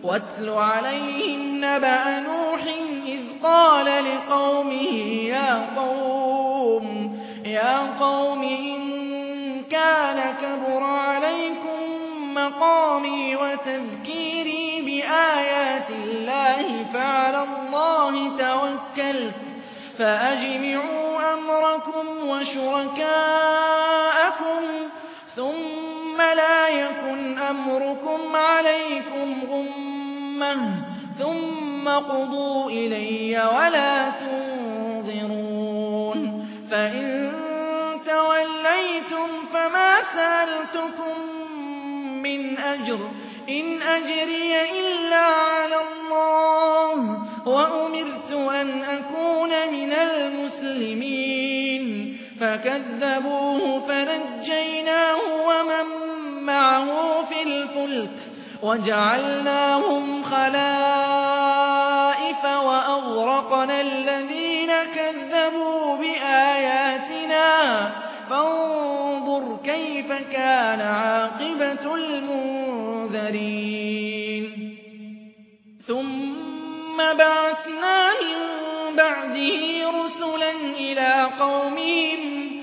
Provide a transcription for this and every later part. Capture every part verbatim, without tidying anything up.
واتل عليهم نبأ نوح إذ قال لقومه يا قوم يا قوم إن كان كبر عليكم مقامي وتذكيري بآيات الله فعلى الله توكلت فأجمعوا أمركم وشركاءكم ثم لا يكن أمركم عليكم غمة ثم قضوا إلي ولا تنظرون فإن توليتم فما سألتكم من أجر إن أجري إلا على الله وأمرت أن أكون من المسلمين فكذبوه فنجيناه ومن معه في الفلك وجعلناهم خلائف وأغرقنا الذين كذبوا بآياتنا فانظر كيف كان عاقبة المنذرين ثم بعثنا من بعده رسلا إلى قومهم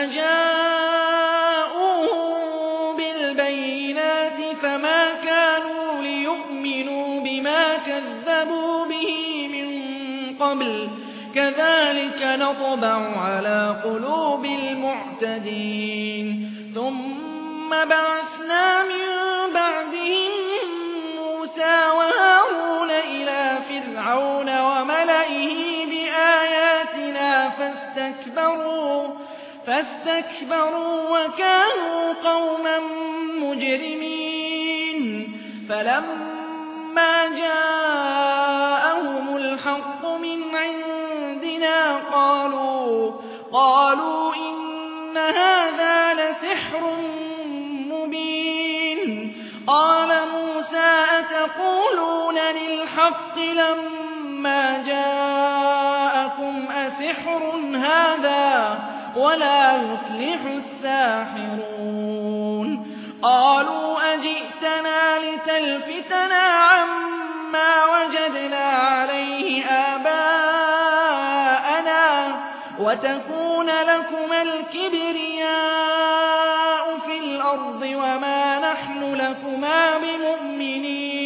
فجاءوهم بالبينات فما كانوا ليؤمنوا بما كذبوا به من قبل كذلك نطبع على قلوب المعتدين ثم بعثنا من بعدهم موسى وهارون إلى فرعون وملئه بآياتنا فاستكبروا فاستكبروا وكانوا قوما مجرمين فلما جاءهم الحق من عندنا قالوا قالوا إن هذا لسحر مبين قال موسى أتقولون للحق لما جاءكم أسحر هذا ولا يفلح الساحرون قالوا أجئتنا لتلفتنا عما وجدنا عليه آباءنا وتكون لكما الكبرياء في الأرض وما نحن لكما بمؤمنين